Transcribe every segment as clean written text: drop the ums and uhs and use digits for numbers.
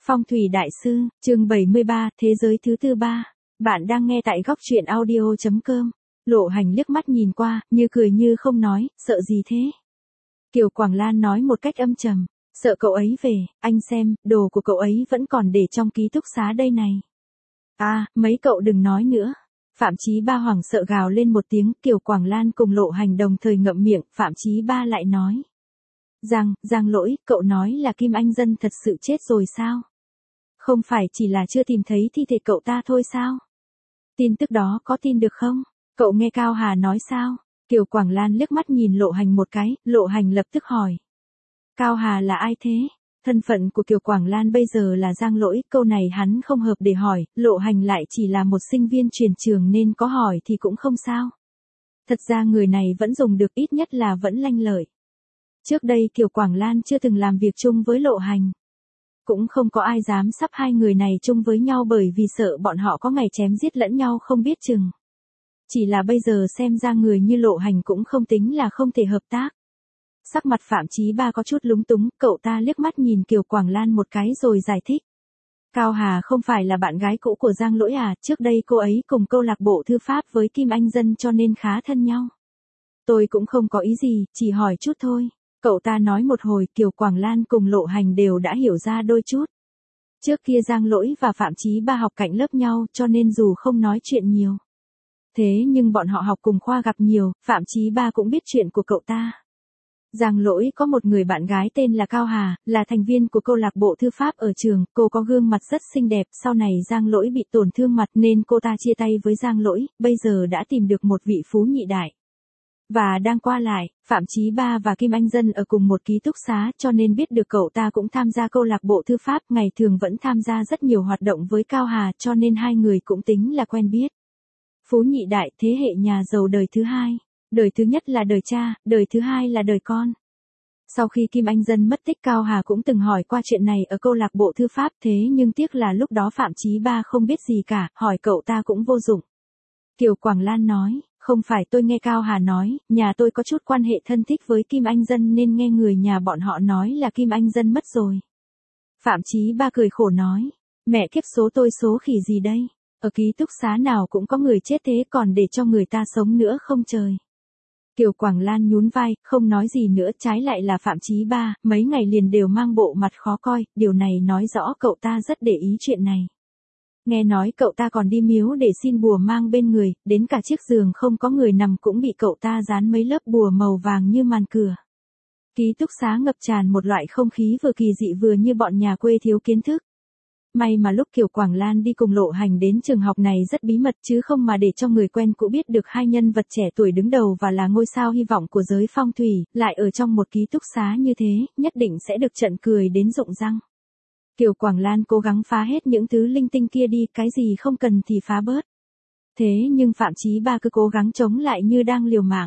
Phong thủy đại sư, chương 73, thế giới thứ tư ba. Bạn đang nghe tại góc truyện audio.com. Lộ Hành liếc mắt nhìn qua, như cười như không nói, sợ gì thế? Kiều Quảng Lan nói một cách âm trầm, sợ cậu ấy về, anh xem, đồ của cậu ấy vẫn còn để trong ký túc xá đây này. À, mấy cậu đừng nói nữa. Phạm Chí Ba hoảng sợ gào lên một tiếng, Kiều Quảng Lan cùng Lộ Hành đồng thời ngậm miệng, Phạm Chí Ba lại nói. Giang Lỗi, cậu nói là Kim Anh Dân thật sự chết rồi sao? Không phải chỉ là chưa tìm thấy thi thể cậu ta thôi sao? Tin tức đó có tin được không? Cậu nghe Cao Hà nói sao? Kiều Quảng Lan liếc mắt nhìn Lộ Hành một cái, Lộ Hành lập tức hỏi. Cao Hà là ai thế? Thân phận của Kiều Quảng Lan bây giờ là Giang Lỗi, câu này hắn không hợp để hỏi, Lộ Hành lại chỉ là một sinh viên chuyển trường nên có hỏi thì cũng không sao. Thật ra người này vẫn dùng được, ít nhất là vẫn lanh lợi. Trước đây Kiều Quảng Lan chưa từng làm việc chung với Lộ Hành. Cũng không có ai dám sắp hai người này chung với nhau bởi vì sợ bọn họ có ngày chém giết lẫn nhau không biết chừng. Chỉ là bây giờ xem ra người như Lộ Hành cũng không tính là không thể hợp tác. Sắc mặt Phạm Chí Ba có chút lúng túng, cậu ta liếc mắt nhìn Kiều Quảng Lan một cái rồi giải thích. Cao Hà không phải là bạn gái cũ của Giang Lỗi à, trước đây cô ấy cùng câu lạc bộ thư pháp với Kim Anh Dân cho nên khá thân nhau. Tôi cũng không có ý gì, chỉ hỏi chút thôi. Cậu ta nói một hồi, Kiều Quảng Lan cùng Lộ Hành đều đã hiểu ra đôi chút. Trước kia Giang Lỗi và Phạm Chí Ba học cạnh lớp nhau cho nên dù không nói chuyện nhiều. Thế nhưng bọn họ học cùng khoa gặp nhiều, Phạm Chí Ba cũng biết chuyện của cậu ta. Giang Lỗi có một người bạn gái tên là Cao Hà, là thành viên của câu lạc bộ thư pháp ở trường, cô có gương mặt rất xinh đẹp, sau này Giang Lỗi bị tổn thương mặt nên cô ta chia tay với Giang Lỗi, bây giờ đã tìm được một vị phú nhị đại. Và đang qua lại, Phạm Chí Ba và Kim Anh Dân ở cùng một ký túc xá cho nên biết được cậu ta cũng tham gia câu lạc bộ thư pháp, ngày thường vẫn tham gia rất nhiều hoạt động với Cao Hà cho nên hai người cũng tính là quen biết. Phú nhị đại, thế hệ nhà giàu đời thứ hai. Đời thứ nhất là đời cha, đời thứ hai là đời con. Sau khi Kim Anh Dân mất tích, Cao Hà cũng từng hỏi qua chuyện này ở câu lạc bộ thư pháp, thế nhưng tiếc là lúc đó Phạm Chí Ba không biết gì cả, hỏi cậu ta cũng vô dụng. Kiều Quảng Lan nói, không phải, tôi nghe Cao Hà nói, nhà tôi có chút quan hệ thân thích với Kim Anh Dân nên nghe người nhà bọn họ nói là Kim Anh Dân mất rồi. Phạm Chí Ba cười khổ nói, mẹ kiếp, số tôi số khỉ gì đây, ở ký túc xá nào cũng có người chết thế còn để cho người ta sống nữa không trời. Kiều Quảng Lan nhún vai, không nói gì nữa, trái lại là Phạm Chí Ba, mấy ngày liền đều mang bộ mặt khó coi, điều này nói rõ cậu ta rất để ý chuyện này. Nghe nói cậu ta còn đi miếu để xin bùa mang bên người, đến cả chiếc giường không có người nằm cũng bị cậu ta dán mấy lớp bùa màu vàng như màn cửa. Ký túc xá ngập tràn một loại không khí vừa kỳ dị vừa như bọn nhà quê thiếu kiến thức. May mà lúc Kiều Quảng Lan đi cùng Lộ Hành đến trường học này rất bí mật chứ không mà để cho người quen cũ biết được hai nhân vật trẻ tuổi đứng đầu và là ngôi sao hy vọng của giới phong thủy, lại ở trong một ký túc xá như thế, nhất định sẽ được trận cười đến rụng răng. Kiều Quảng Lan cố gắng phá hết những thứ linh tinh kia đi, cái gì không cần thì phá bớt. Thế nhưng Phạm Chí Ba cứ cố gắng chống lại như đang liều mạng.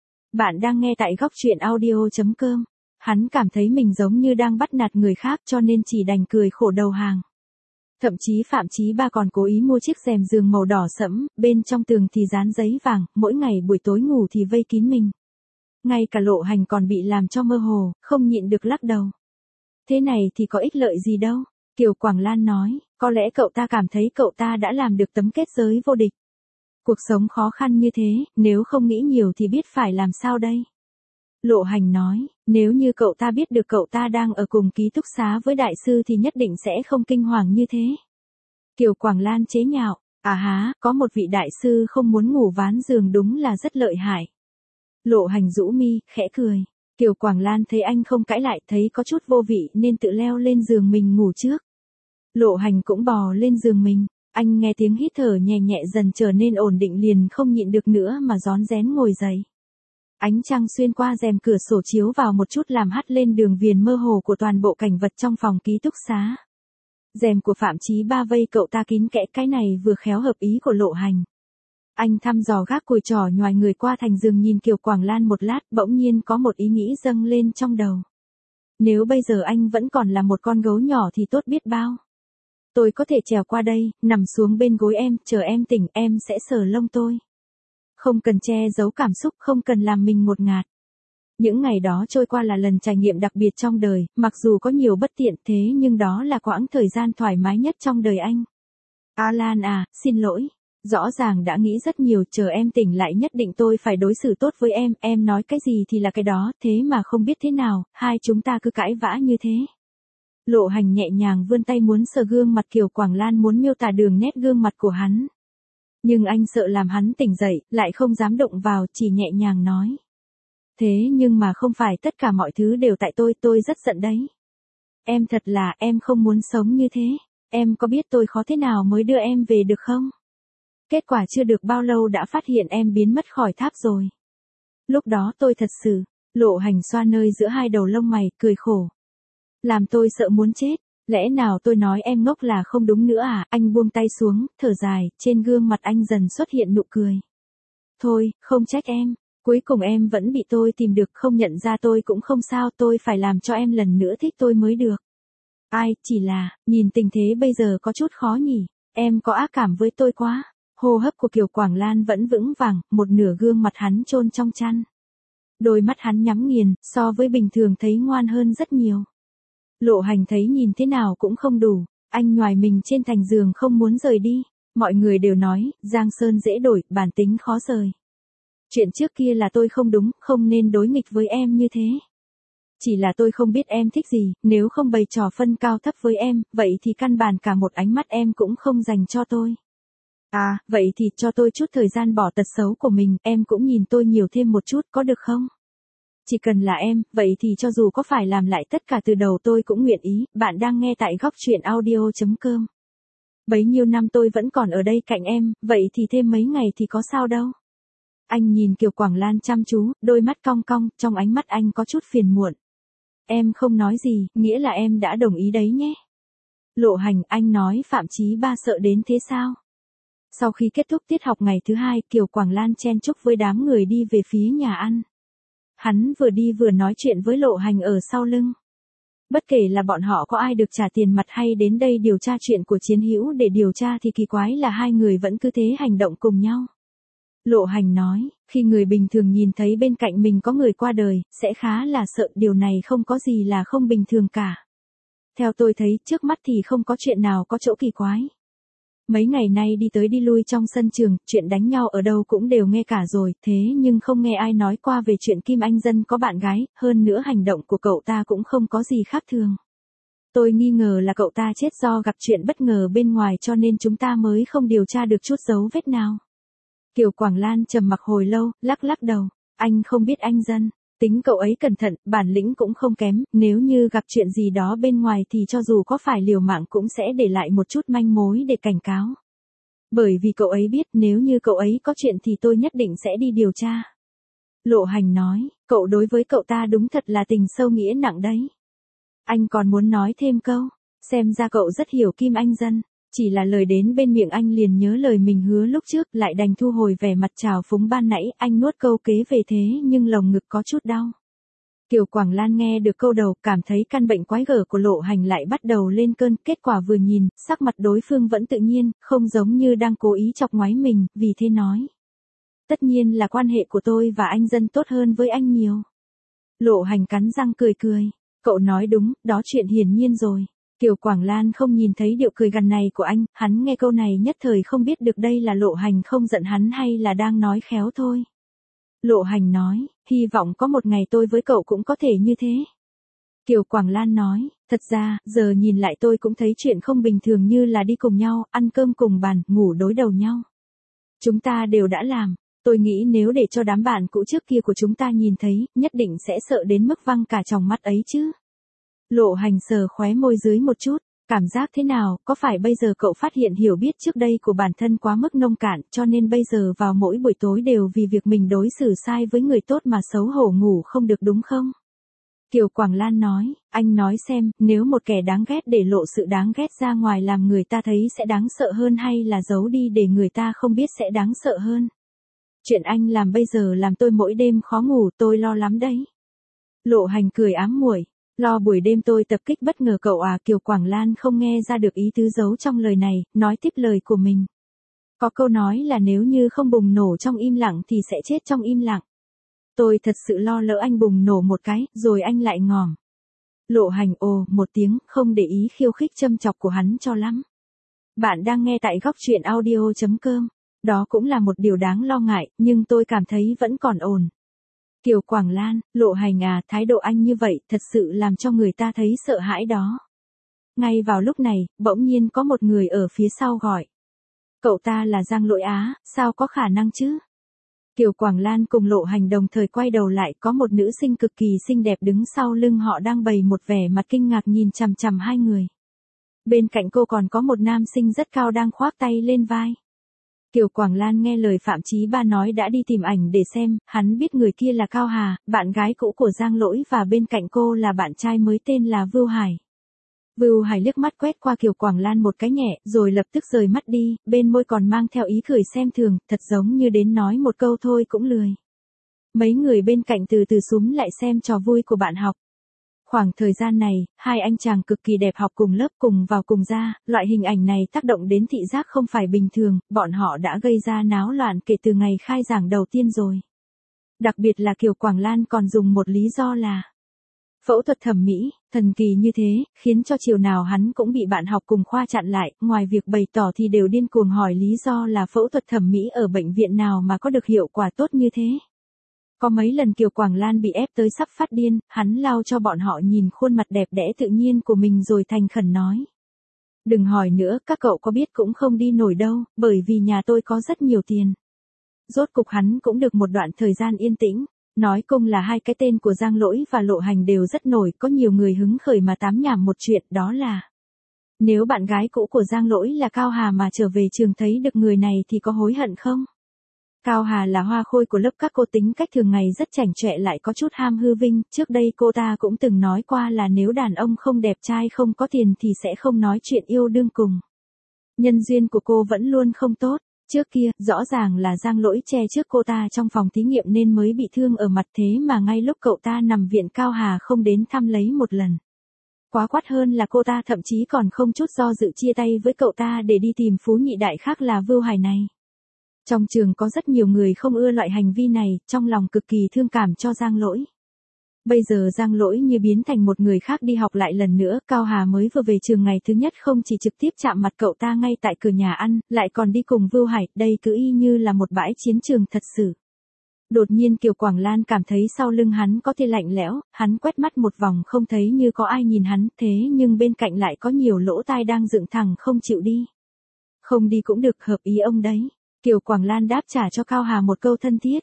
Bạn đang nghe tại góc truyện audio.com. Hắn cảm thấy mình giống như đang bắt nạt người khác cho nên chỉ đành cười khổ đầu hàng. Thậm chí Phạm Chí Ba còn cố ý mua chiếc rèm giường màu đỏ sẫm, bên trong tường thì dán giấy vàng, mỗi ngày buổi tối ngủ thì vây kín mình. Ngay cả Lộ Hành còn bị làm cho mơ hồ, không nhịn được lắc đầu. Thế này thì có ích lợi gì đâu, Kiều Quảng Lan nói, có lẽ cậu ta cảm thấy cậu ta đã làm được tấm kết giới vô địch. Cuộc sống khó khăn như thế, nếu không nghĩ nhiều thì biết phải làm sao đây. Lộ Hành nói, nếu như cậu ta biết được cậu ta đang ở cùng ký túc xá với đại sư thì nhất định sẽ không kinh hoàng như thế. Kiều Quảng Lan chế nhạo, à há, có một vị đại sư không muốn ngủ ván giường đúng là rất lợi hại. Lộ Hành rũ mi, khẽ cười. Kiều Quảng Lan thấy anh không cãi lại, thấy có chút vô vị nên tự leo lên giường mình ngủ trước. Lộ Hành cũng bò lên giường mình, anh nghe tiếng hít thở nhẹ nhẹ dần trở nên ổn định liền không nhịn được nữa mà rón rén ngồi dậy. Ánh trăng xuyên qua rèm cửa sổ chiếu vào một chút làm hắt lên đường viền mơ hồ của toàn bộ cảnh vật trong phòng ký túc xá. Rèm của Phạm Chí Ba vây cậu ta kín kẽ, cái này vừa khéo hợp ý của Lộ Hành. Anh thăm dò gác cùi trỏ nhoài người qua thành giường nhìn Kiều Quảng Lan một lát, bỗng nhiên có một ý nghĩ dâng lên trong đầu. Nếu bây giờ anh vẫn còn là một con gấu nhỏ thì tốt biết bao. Tôi có thể trèo qua đây, nằm xuống bên gối em, chờ em tỉnh, em sẽ sờ lông tôi. Không cần che giấu cảm xúc, không cần làm mình ngột ngạt. Những ngày đó trôi qua là lần trải nghiệm đặc biệt trong đời, mặc dù có nhiều bất tiện thế nhưng đó là quãng thời gian thoải mái nhất trong đời anh. Alan à, xin lỗi. Rõ ràng đã nghĩ rất nhiều, chờ em tỉnh lại nhất định tôi phải đối xử tốt với em nói cái gì thì là cái đó, thế mà không biết thế nào, hai chúng ta cứ cãi vã như thế. Lộ Hành nhẹ nhàng vươn tay muốn sờ gương mặt Kiều Quảng Lan, muốn miêu tả đường nét gương mặt của hắn. Nhưng anh sợ làm hắn tỉnh dậy, lại không dám động vào, chỉ nhẹ nhàng nói. Thế nhưng mà không phải tất cả mọi thứ đều tại tôi rất giận đấy. Em thật là, em không muốn sống như thế. Em có biết tôi khó thế nào mới đưa em về được không? Kết quả chưa được bao lâu đã phát hiện em biến mất khỏi tháp rồi. Lúc đó tôi thật sự, Lộ Hành xoa nơi giữa hai đầu lông mày, cười khổ. Làm tôi sợ muốn chết, lẽ nào tôi nói em ngốc là không đúng nữa à? Anh buông tay xuống, thở dài, trên gương mặt anh dần xuất hiện nụ cười. Thôi, không trách em, cuối cùng em vẫn bị tôi tìm được, không nhận ra tôi cũng không sao, tôi phải làm cho em lần nữa thích tôi mới được. Ai, chỉ là, nhìn tình thế bây giờ có chút khó nhỉ, em có ác cảm với tôi quá. Hô hấp của Kiều Quảng Lan vẫn vững vàng, một nửa gương mặt hắn chôn trong chăn. Đôi mắt hắn nhắm nghiền, so với bình thường thấy ngoan hơn rất nhiều. Lộ Hành thấy nhìn thế nào cũng không đủ, anh nhoài mình trên thành giường không muốn rời đi. Mọi người đều nói, Giang Sơn dễ đổi, bản tính khó rời. Chuyện trước kia là tôi không đúng, không nên đối nghịch với em như thế. Chỉ là tôi không biết em thích gì, nếu không bày trò phân cao thấp với em, vậy thì căn bản cả một ánh mắt em cũng không dành cho tôi. À, vậy thì cho tôi chút thời gian bỏ tật xấu của mình, em cũng nhìn tôi nhiều thêm một chút, có được không? Chỉ cần là em, vậy thì cho dù có phải làm lại tất cả từ đầu tôi cũng nguyện ý. Bạn đang nghe tại góc truyện audio.com. Bấy nhiêu năm tôi vẫn còn ở đây cạnh em, vậy thì thêm mấy ngày thì có sao đâu. Anh nhìn Kiều Quảng Lan chăm chú, đôi mắt cong cong, trong ánh mắt anh có chút phiền muộn. Em không nói gì, nghĩa là em đã đồng ý đấy nhé. Lộ Hành, anh nói Phạm Chí Ba sợ đến thế sao? Sau khi kết thúc tiết học ngày thứ hai, Kiều Quảng Lan chen chúc với đám người đi về phía nhà ăn. Hắn vừa đi vừa nói chuyện với Lộ Hành ở sau lưng. Bất kể là bọn họ có ai được trả tiền mặt hay đến đây điều tra chuyện của Chiến Hữu để điều tra thì kỳ quái là hai người vẫn cứ thế hành động cùng nhau. Lộ Hành nói, khi người bình thường nhìn thấy bên cạnh mình có người qua đời, sẽ khá là sợ, điều này không có gì là không bình thường cả. Theo tôi thấy, trước mắt thì không có chuyện nào có chỗ kỳ quái. Mấy ngày nay đi tới đi lui trong sân trường, chuyện đánh nhau ở đâu cũng đều nghe cả rồi, thế nhưng không nghe ai nói qua về chuyện Kim Anh Dân có bạn gái, hơn nữa hành động của cậu ta cũng không có gì khác thường. Tôi nghi ngờ là cậu ta chết do gặp chuyện bất ngờ bên ngoài cho nên chúng ta mới không điều tra được chút dấu vết nào. Kiều Quảng Lan trầm mặc hồi lâu, lắc lắc đầu, anh không biết anh Dân. Tính cậu ấy cẩn thận, bản lĩnh cũng không kém, nếu như gặp chuyện gì đó bên ngoài thì cho dù có phải liều mạng cũng sẽ để lại một chút manh mối để cảnh cáo. Bởi vì cậu ấy biết nếu như cậu ấy có chuyện thì tôi nhất định sẽ đi điều tra. Lộ Hành nói, cậu đối với cậu ta đúng thật là tình sâu nghĩa nặng đấy. Anh còn muốn nói thêm câu, xem ra cậu rất hiểu Kim Anh Dân. Chỉ là lời đến bên miệng anh liền nhớ lời mình hứa lúc trước, lại đành thu hồi vẻ mặt trào phúng ban nãy, anh nuốt câu kế về thế nhưng lồng ngực có chút đau. Kiều Quảng Lan nghe được câu đầu, cảm thấy căn bệnh quái gở của Lộ Hành lại bắt đầu lên cơn, kết quả vừa nhìn, sắc mặt đối phương vẫn tự nhiên, không giống như đang cố ý chọc ngoáy mình, vì thế nói. Tất nhiên là quan hệ của tôi và anh Dân tốt hơn với anh nhiều. Lộ Hành cắn răng cười cười, cậu nói đúng, đó chuyện hiển nhiên rồi. Kiều Quảng Lan không nhìn thấy điệu cười gằn này của anh, hắn nghe câu này nhất thời không biết được đây là Lộ Hành không giận hắn hay là đang nói khéo thôi. Lộ Hành nói, hy vọng có một ngày tôi với cậu cũng có thể như thế. Kiều Quảng Lan nói, thật ra, giờ nhìn lại tôi cũng thấy chuyện không bình thường như là đi cùng nhau, ăn cơm cùng bàn, ngủ đối đầu nhau. Chúng ta đều đã làm, tôi nghĩ nếu để cho đám bạn cũ trước kia của chúng ta nhìn thấy, nhất định sẽ sợ đến mức văng cả tròng mắt ấy chứ. Lộ Hành sờ khóe môi dưới một chút, cảm giác thế nào, có phải bây giờ cậu phát hiện hiểu biết trước đây của bản thân quá mức nông cạn cho nên bây giờ vào mỗi buổi tối đều vì việc mình đối xử sai với người tốt mà xấu hổ ngủ không được đúng không? Kiều Quảng Lan nói, anh nói xem, nếu một kẻ đáng ghét để lộ sự đáng ghét ra ngoài làm người ta thấy sẽ đáng sợ hơn hay là giấu đi để người ta không biết sẽ đáng sợ hơn? Chuyện anh làm bây giờ làm tôi mỗi đêm khó ngủ, tôi lo lắm đấy. Lộ Hành cười ám muội. Lo buổi đêm tôi tập kích bất ngờ cậu à? Kiều Quảng Lan không nghe ra được ý tứ giấu trong lời này, nói tiếp lời của mình. Có câu nói là nếu như không bùng nổ trong im lặng thì sẽ chết trong im lặng. Tôi thật sự lo lỡ anh bùng nổ một cái, rồi anh lại ngỏm. Lộ Hành ồ một tiếng, không để ý khiêu khích châm chọc của hắn cho lắm. Bạn đang nghe tại góc truyện audio.com. Đó cũng là một điều đáng lo ngại, nhưng tôi cảm thấy vẫn còn ổn. Kiều Quảng Lan, Lộ Hành à, thái độ anh như vậy thật sự làm cho người ta thấy sợ hãi đó. Ngay vào lúc này, bỗng nhiên có một người ở phía sau gọi. Cậu ta là Giang Lỗi Á, sao có khả năng chứ? Kiều Quảng Lan cùng Lộ Hành đồng thời quay đầu lại, có một nữ sinh cực kỳ xinh đẹp đứng sau lưng họ đang bày một vẻ mặt kinh ngạc nhìn chằm chằm hai người. Bên cạnh cô còn có một nam sinh rất cao đang khoác tay lên vai. Kiều Quảng Lan nghe lời Phạm Chí Ba nói đã đi tìm ảnh để xem, hắn biết người kia là Cao Hà, bạn gái cũ của Giang Lỗi và bên cạnh cô là bạn trai mới tên là Vưu Hải. Vưu Hải liếc mắt quét qua Kiều Quảng Lan một cái nhẹ, rồi lập tức rời mắt đi, bên môi còn mang theo ý cười xem thường, thật giống như đến nói một câu thôi cũng lười. Mấy người bên cạnh từ từ xúm lại xem trò vui của bạn học. Khoảng thời gian này, hai anh chàng cực kỳ đẹp học cùng lớp cùng vào cùng ra, loại hình ảnh này tác động đến thị giác không phải bình thường, bọn họ đã gây ra náo loạn kể từ ngày khai giảng đầu tiên rồi. Đặc biệt là Kiều Quảng Lan còn dùng một lý do là phẫu thuật thẩm mỹ, thần kỳ như thế, khiến cho chiều nào hắn cũng bị bạn học cùng khoa chặn lại, ngoài việc bày tỏ thì đều điên cuồng hỏi lý do là phẫu thuật thẩm mỹ ở bệnh viện nào mà có được hiệu quả tốt như thế. Có mấy lần Kiều Quảng Lan bị ép tới sắp phát điên, hắn lao cho bọn họ nhìn khuôn mặt đẹp đẽ tự nhiên của mình rồi thành khẩn nói. Đừng hỏi nữa, các cậu có biết cũng không đi nổi đâu, bởi vì nhà tôi có rất nhiều tiền. Rốt cục hắn cũng được một đoạn thời gian yên tĩnh. Nói cùng là hai cái tên của Giang Lỗi và Lộ Hành đều rất nổi, có nhiều người hứng khởi mà tám nhảm một chuyện, đó là nếu bạn gái cũ của Giang Lỗi là Cao Hà mà trở về trường thấy được người này thì có hối hận không? Cao Hà là hoa khôi của lớp, các cô tính cách thường ngày rất chảnh chọe lại có chút ham hư vinh, trước đây cô ta cũng từng nói qua là nếu đàn ông không đẹp trai không có tiền thì sẽ không nói chuyện yêu đương cùng. Nhân duyên của cô vẫn luôn không tốt. Trước kia, rõ ràng là Giang Lỗi che trước cô ta trong phòng thí nghiệm nên mới bị thương ở mặt, thế mà ngay lúc cậu ta nằm viện Cao Hà không đến thăm lấy một lần. Quá quát hơn là cô ta thậm chí còn không chút do dự chia tay với cậu ta để đi tìm phú nhị đại khác là Vưu Hải này. Trong trường có rất nhiều người không ưa loại hành vi này, trong lòng cực kỳ thương cảm cho Giang Lỗi. Bây giờ Giang Lỗi như biến thành một người khác đi học lại lần nữa, Cao Hà mới vừa về trường ngày thứ nhất không chỉ trực tiếp chạm mặt cậu ta ngay tại cửa nhà ăn, lại còn đi cùng Vưu Hải, đây cứ y như là một bãi chiến trường thật sự. Đột nhiên Kiều Quảng Lan cảm thấy sau lưng hắn có tia lạnh lẽo, hắn quét mắt một vòng không thấy như có ai nhìn hắn, thế nhưng bên cạnh lại có nhiều lỗ tai đang dựng thẳng không chịu đi. Không đi cũng được, hợp ý ông đấy. Kiều Quảng Lan đáp trả cho Cao Hà một câu thân thiết.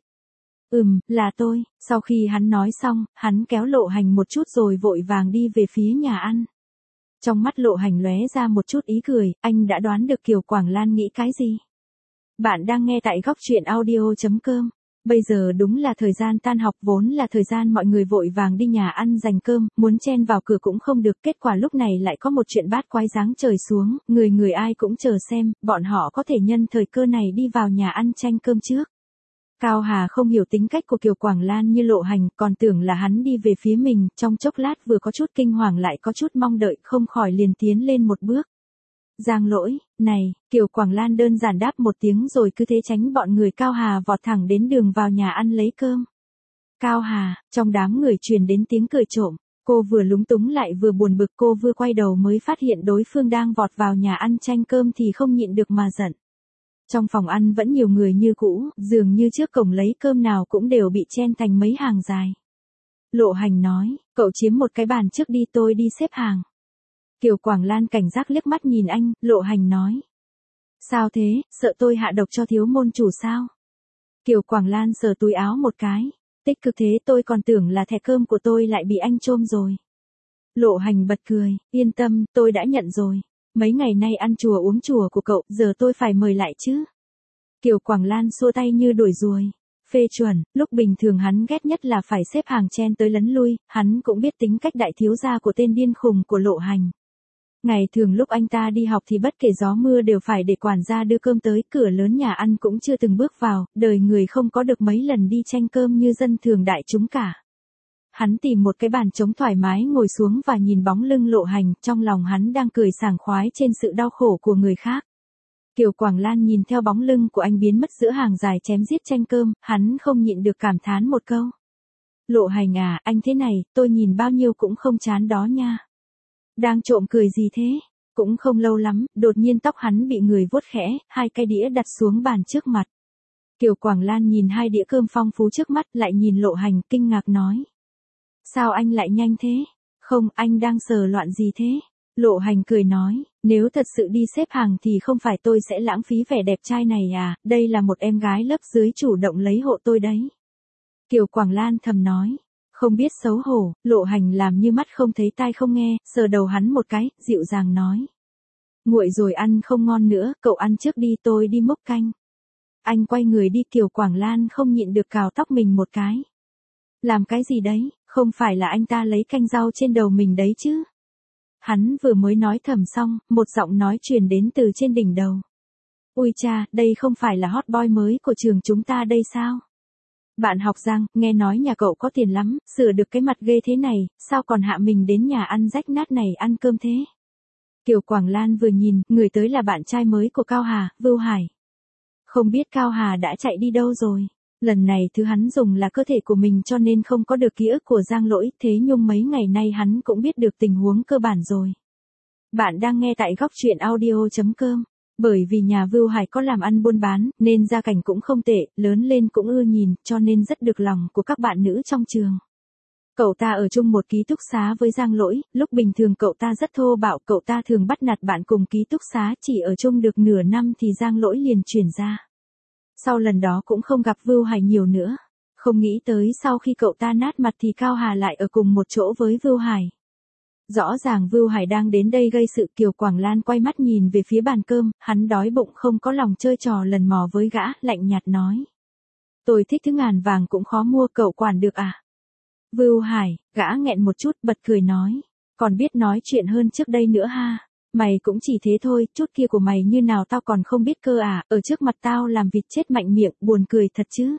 Là tôi. Sau khi hắn nói xong, hắn kéo Lộ Hành một chút rồi vội vàng đi về phía nhà ăn. Trong mắt Lộ Hành lóe ra một chút ý cười, anh đã đoán được Kiều Quảng Lan nghĩ cái gì. Bạn đang nghe tại góc truyện audio.com. Bây giờ đúng là thời gian tan học, vốn là thời gian mọi người vội vàng đi nhà ăn giành cơm, muốn chen vào cửa cũng không được, kết quả lúc này lại có một chuyện bát quái giáng trời xuống, người ai cũng chờ xem, bọn họ có thể nhân thời cơ này đi vào nhà ăn tranh cơm trước. Cao Hà không hiểu tính cách của Kiều Quảng Lan như Lộ Hành, còn tưởng là hắn đi về phía mình, trong chốc lát vừa có chút kinh hoàng lại có chút mong đợi, không khỏi liền tiến lên một bước. Giang Lỗi, này, Kiều Quảng Lan đơn giản đáp một tiếng rồi cứ thế tránh bọn người Cao Hà vọt thẳng đến đường vào nhà ăn lấy cơm. Cao Hà, trong đám người truyền đến tiếng cười trộm, cô vừa lúng túng lại vừa buồn bực, cô vừa quay đầu mới phát hiện đối phương đang vọt vào nhà ăn tranh cơm thì không nhịn được mà giận. Trong phòng ăn vẫn nhiều người như cũ, dường như trước cổng lấy cơm nào cũng đều bị chen thành mấy hàng dài. Lộ Hành nói, cậu chiếm một cái bàn trước đi, tôi đi xếp hàng. Kiều Quảng Lan cảnh giác liếc mắt nhìn anh, Lộ Hành nói. Sao thế, sợ tôi hạ độc cho thiếu môn chủ sao? Kiều Quảng Lan sờ túi áo một cái. Tích cực thế, tôi còn tưởng là thẻ cơm của tôi lại bị anh trôm rồi. Lộ Hành bật cười, yên tâm, tôi đã nhận rồi. Mấy ngày nay ăn chùa uống chùa của cậu, giờ tôi phải mời lại chứ. Kiều Quảng Lan xua tay như đuổi ruồi. Phê chuẩn, lúc bình thường hắn ghét nhất là phải xếp hàng chen tới lấn lui, hắn cũng biết tính cách đại thiếu gia của tên điên khùng của Lộ Hành. Ngày thường lúc anh ta đi học thì bất kể gió mưa đều phải để quản gia đưa cơm tới, cửa lớn nhà ăn cũng chưa từng bước vào, đời người không có được mấy lần đi tranh cơm như dân thường đại chúng cả. Hắn tìm một cái bàn trống thoải mái ngồi xuống và nhìn bóng lưng Lộ Hành, trong lòng hắn đang cười sảng khoái trên sự đau khổ của người khác. Kiều Quảng Lan nhìn theo bóng lưng của anh biến mất giữa hàng dài chém giết tranh cơm, hắn không nhịn được cảm thán một câu. Lộ Hành à, anh thế này, tôi nhìn bao nhiêu cũng không chán đó nha. Đang trộm cười gì thế? Cũng không lâu lắm, đột nhiên tóc hắn bị người vuốt khẽ, hai cái đĩa đặt xuống bàn trước mặt. Kiều Quảng Lan nhìn hai đĩa cơm phong phú trước mắt lại nhìn Lộ Hành kinh ngạc nói. Sao anh lại nhanh thế? Không, anh đang sờ loạn gì thế? Lộ Hành cười nói, nếu thật sự đi xếp hàng thì không phải tôi sẽ lãng phí vẻ đẹp trai này à, đây là một em gái lớp dưới chủ động lấy hộ tôi đấy. Kiều Quảng Lan thầm nói, không biết xấu hổ, Lộ Hành làm như mắt không thấy tai không nghe, sờ đầu hắn một cái, dịu dàng nói. Nguội rồi ăn không ngon nữa, cậu ăn trước đi tôi đi múc canh. Anh quay người đi Kiều Quảng Lan không nhịn được cào tóc mình một cái. Làm cái gì đấy, không phải là anh ta lấy canh rau trên đầu mình đấy chứ. Hắn vừa mới nói thầm xong, một giọng nói truyền đến từ trên đỉnh đầu. Ui cha, đây không phải là hot boy mới của trường chúng ta đây sao? Bạn học Giang, nghe nói nhà cậu có tiền lắm, sửa được cái mặt ghê thế này, sao còn hạ mình đến nhà ăn rách nát này ăn cơm thế? Kiều Quảng Lan vừa nhìn, người tới là bạn trai mới của Cao Hà, Vưu Hải. Không biết Cao Hà đã chạy đi đâu rồi. Lần này thứ hắn dùng là cơ thể của mình cho nên không có được ký ức của Giang Lỗi, thế nhưng mấy ngày nay hắn cũng biết được tình huống cơ bản rồi. Bạn đang nghe tại góc truyện audio.com. Bởi vì nhà Vưu Hải có làm ăn buôn bán, nên gia cảnh cũng không tệ, lớn lên cũng ưa nhìn, cho nên rất được lòng của các bạn nữ trong trường. Cậu ta ở chung một ký túc xá với Giang Lỗi, lúc bình thường cậu ta rất thô bạo, cậu ta thường bắt nạt bạn cùng ký túc xá, chỉ ở chung được nửa năm thì Giang Lỗi liền chuyển ra. Sau lần đó cũng không gặp Vưu Hải nhiều nữa. Không nghĩ tới sau khi cậu ta nát mặt thì Cao Hà lại ở cùng một chỗ với Vưu Hải. Rõ ràng Vưu Hải đang đến đây gây sự. Kiều Quảng Lan quay mắt nhìn về phía bàn cơm, hắn đói bụng không có lòng chơi trò lần mò với gã, lạnh nhạt nói. Tôi thích thứ ngàn vàng cũng khó mua, cậu quản được à? Vưu Hải, gã nghẹn một chút bật cười nói. Còn biết nói chuyện hơn trước đây nữa ha. Mày cũng chỉ thế thôi, chút kia của mày như nào tao còn không biết cơ à, ở trước mặt tao làm vịt chết mạnh miệng, buồn cười thật chứ.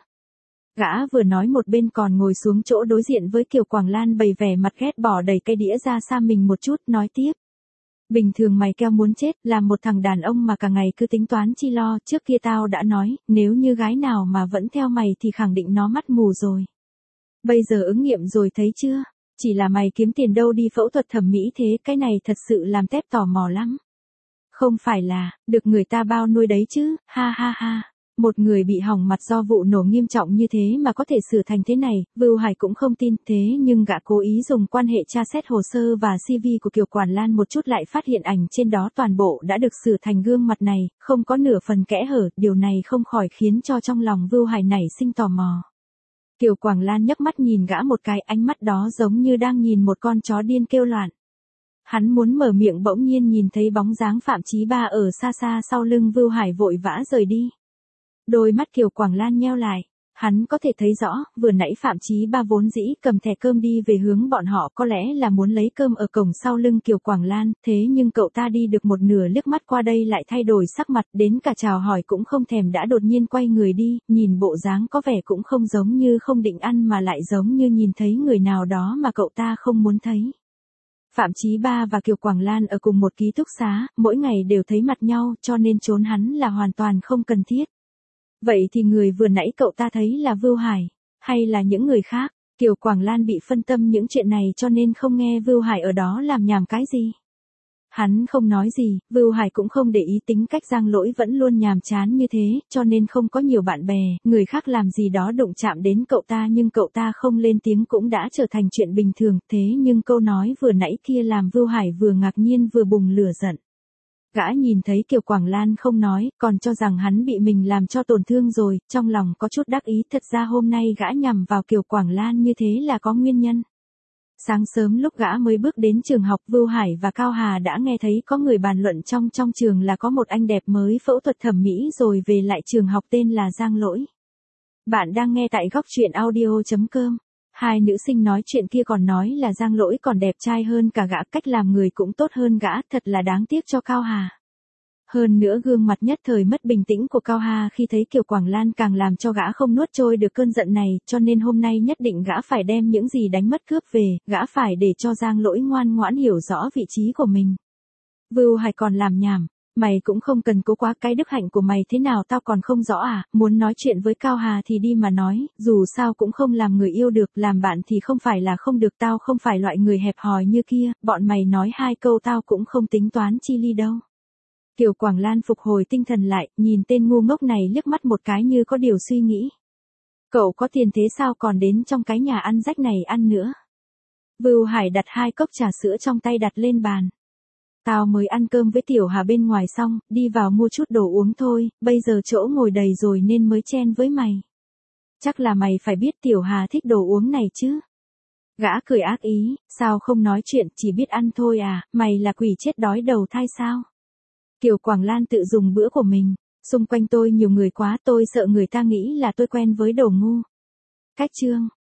Gã vừa nói một bên còn ngồi xuống chỗ đối diện với Kiều Quảng Lan bày vẻ mặt ghét bỏ đẩy cái đĩa ra xa mình một chút, nói tiếp. Bình thường mày keo muốn chết, làm một thằng đàn ông mà cả ngày cứ tính toán chi lo, trước kia tao đã nói, nếu như gái nào mà vẫn theo mày thì khẳng định nó mắt mù rồi. Bây giờ ứng nghiệm rồi thấy chưa? Chỉ là mày kiếm tiền đâu đi phẫu thuật thẩm mỹ thế, cái này thật sự làm tép tò mò lắm. Không phải là, được người ta bao nuôi đấy chứ, ha ha ha. Một người bị hỏng mặt do vụ nổ nghiêm trọng như thế mà có thể sửa thành thế này, Vưu Hải cũng không tin, thế nhưng gã cố ý dùng quan hệ tra xét hồ sơ và CV của Kiều Quảng Lan một chút lại phát hiện ảnh trên đó toàn bộ đã được sửa thành gương mặt này, không có nửa phần kẽ hở, điều này không khỏi khiến cho trong lòng Vưu Hải nảy sinh tò mò. Kiều Quảng Lan nhấc mắt nhìn gã một cái, ánh mắt đó giống như đang nhìn một con chó điên kêu loạn. Hắn muốn mở miệng bỗng nhiên nhìn thấy bóng dáng Phạm Chí Ba ở xa xa sau lưng Vưu Hải vội vã rời đi. Đôi mắt Kiều Quảng Lan nheo lại, hắn có thể thấy rõ, vừa nãy Phạm Chí Ba vốn dĩ cầm thẻ cơm đi về hướng bọn họ có lẽ là muốn lấy cơm ở cổng sau lưng Kiều Quảng Lan, thế nhưng cậu ta đi được một nửa liếc mắt qua đây lại thay đổi sắc mặt, đến cả chào hỏi cũng không thèm đã đột nhiên quay người đi, nhìn bộ dáng có vẻ cũng không giống như không định ăn mà lại giống như nhìn thấy người nào đó mà cậu ta không muốn thấy. Phạm Chí Ba và Kiều Quảng Lan ở cùng một ký túc xá, mỗi ngày đều thấy mặt nhau cho nên trốn hắn là hoàn toàn không cần thiết. Vậy thì người vừa nãy cậu ta thấy là Vưu Hải, hay là những người khác? Kiều Quảng Lan bị phân tâm những chuyện này cho nên không nghe Vưu Hải ở đó làm nhảm cái gì. Hắn không nói gì, Vưu Hải cũng không để ý tính cách Giang Lỗi vẫn luôn nhàm chán như thế, cho nên không có nhiều bạn bè, người khác làm gì đó đụng chạm đến cậu ta nhưng cậu ta không lên tiếng cũng đã trở thành chuyện bình thường, thế nhưng câu nói vừa nãy kia làm Vưu Hải vừa ngạc nhiên vừa bùng lửa giận. Gã nhìn thấy Kiều Quảng Lan không nói, còn cho rằng hắn bị mình làm cho tổn thương rồi, trong lòng có chút đắc ý, thật ra hôm nay gã nhằm vào Kiều Quảng Lan như thế là có nguyên nhân. Sáng sớm lúc gã mới bước đến trường học, Vưu Hải và Cao Hà đã nghe thấy có người bàn luận trong trường là có một anh đẹp mới phẫu thuật thẩm mỹ rồi về lại trường học tên là Giang Lỗi. Bạn đang nghe tại góc truyện audio.com. Hai nữ sinh nói chuyện kia còn nói là Giang Lỗi còn đẹp trai hơn cả gã, cách làm người cũng tốt hơn gã, thật là đáng tiếc cho Cao Hà. Hơn nữa gương mặt nhất thời mất bình tĩnh của Cao Hà khi thấy Kiều Quảng Lan càng làm cho gã không nuốt trôi được cơn giận này, cho nên hôm nay nhất định gã phải đem những gì đánh mất cướp về, gã phải để cho Giang Lỗi ngoan ngoãn hiểu rõ vị trí của mình. Vưu Hải còn làm nhảm, Mày cũng không cần cố quá, cái đức hạnh của mày thế nào tao còn không rõ à, muốn nói chuyện với Cao Hà thì đi mà nói, dù sao cũng không làm người yêu được, làm bạn thì không phải là không được, tao không phải loại người hẹp hòi như kia, bọn mày nói 2 câu tao cũng không tính toán chi ly đâu. Kiều Quảng Lan phục hồi tinh thần lại, nhìn tên ngu ngốc này liếc mắt một cái như có điều suy nghĩ. Cậu có tiền thế sao còn đến trong cái nhà ăn rách này ăn nữa? Vưu Hải đặt 2 cốc trà sữa trong tay đặt lên bàn. Tao mới ăn cơm với Tiểu Hà bên ngoài xong, đi vào mua chút đồ uống thôi, bây giờ chỗ ngồi đầy rồi nên mới chen với mày. Chắc là mày phải biết Tiểu Hà thích đồ uống này chứ. Gã cười ác ý, sao không nói chuyện, chỉ biết ăn thôi à, mày là quỷ chết đói đầu thai sao? Kiều Quảng Lan tự dùng bữa của mình, xung quanh tôi nhiều người quá, tôi sợ người ta nghĩ là tôi quen với đồ ngu. Cách chương